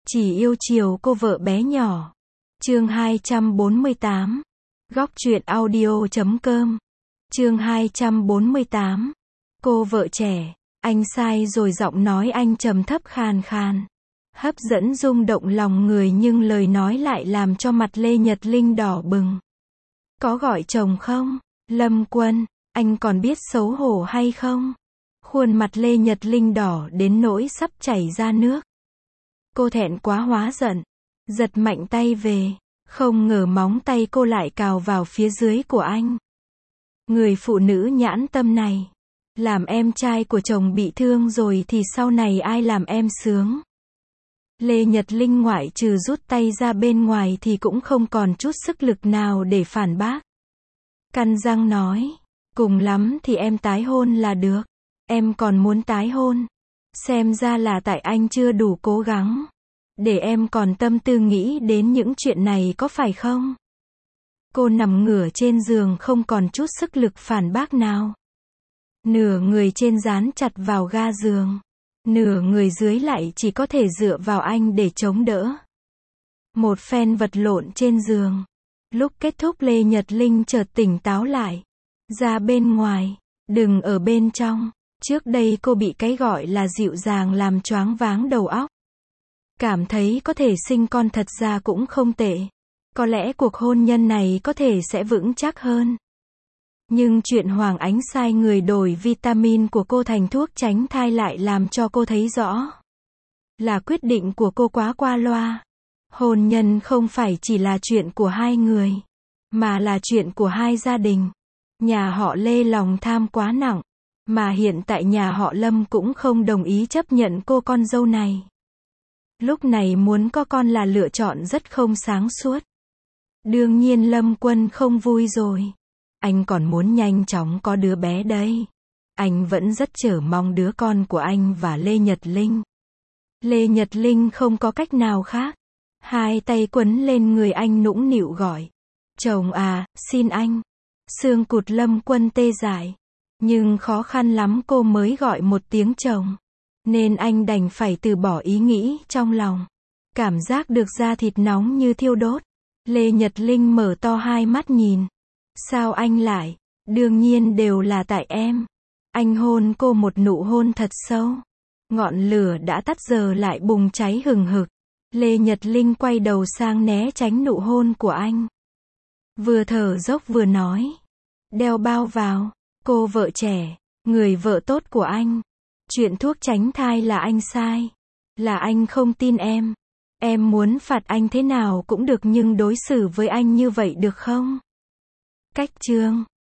Chỉ yêu chiều cô vợ bé nhỏ. Chương 248. Góc truyện audio.com. Chương 248. Cô vợ trẻ. Anh sai rồi, giọng nói anh trầm thấp khàn khàn. Hấp dẫn rung động lòng người, nhưng lời nói lại làm cho mặt Lê Nhật Linh đỏ bừng. Có gọi chồng không? Lâm Quân, anh còn biết xấu hổ hay không? Khuôn mặt Lê Nhật Linh đỏ đến nỗi sắp chảy ra nước. Cô thẹn quá hóa giận, giật mạnh tay về, không ngờ móng tay cô lại cào vào phía dưới của anh. Người phụ nữ nhãn tâm này, làm em trai của chồng bị thương rồi thì sau này ai làm em sướng? Lê Nhật Linh ngoại trừ rút tay ra bên ngoài thì cũng không còn chút sức lực nào để phản bác. Cắn răng nói, cùng lắm thì em tái hôn là được. Em còn muốn tái hôn? Xem ra là tại anh chưa đủ cố gắng, để em còn tâm tư nghĩ đến những chuyện này, có phải không? Cô nằm ngửa trên giường không còn chút sức lực phản bác nào. Nửa người trên dán chặt vào ga giường, nửa người dưới lại chỉ có thể dựa vào anh để chống đỡ. Một phen vật lộn trên giường. Lúc kết thúc Lê Nhật Linh chợt tỉnh táo lại. Ra bên ngoài, đừng ở bên trong. Trước đây cô bị cái gọi là dịu dàng làm choáng váng đầu óc. Cảm thấy có thể sinh con thật ra cũng không tệ. Có lẽ cuộc hôn nhân này có thể sẽ vững chắc hơn. Nhưng chuyện Hoàng Ánh sai người đổi vitamin của cô thành thuốc tránh thai lại làm cho cô thấy rõ. Là quyết định của cô quá qua loa. Hôn nhân không phải chỉ là chuyện của hai người, mà là chuyện của hai gia đình. Nhà họ Lê lòng tham quá nặng, mà hiện tại nhà họ Lâm cũng không đồng ý chấp nhận cô con dâu này. Lúc này muốn có con là lựa chọn rất không sáng suốt. Đương nhiên Lâm Quân không vui rồi. Anh còn muốn nhanh chóng có đứa bé đấy. Anh vẫn rất chờ mong đứa con của anh và Lê Nhật Linh. Lê Nhật Linh không có cách nào khác. Hai tay quấn lên người anh nũng nịu gọi. Chồng à, xin anh. Xương cụt Lâm Quân tê dại. Nhưng khó khăn lắm cô mới gọi một tiếng chồng. Nên anh đành phải từ bỏ ý nghĩ trong lòng. Cảm giác được da thịt nóng như thiêu đốt. Lê Nhật Linh mở to hai mắt nhìn. Sao anh lại? Đương nhiên đều là tại em. Anh hôn cô một nụ hôn thật sâu. Ngọn lửa đã tắt giờ lại bùng cháy hừng hực. Lê Nhật Linh quay đầu sang né tránh nụ hôn của anh. Vừa thở dốc vừa nói. Đeo bao vào. Cô vợ trẻ, người vợ tốt của anh. Chuyện thuốc tránh thai là anh sai. Là anh không tin em. Em muốn phạt anh thế nào cũng được, nhưng đối xử với anh như vậy được không? Cách chương